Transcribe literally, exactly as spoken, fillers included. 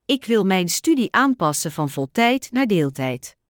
Ik wil mijn studie aanpassen van voltijd naar deeltijd.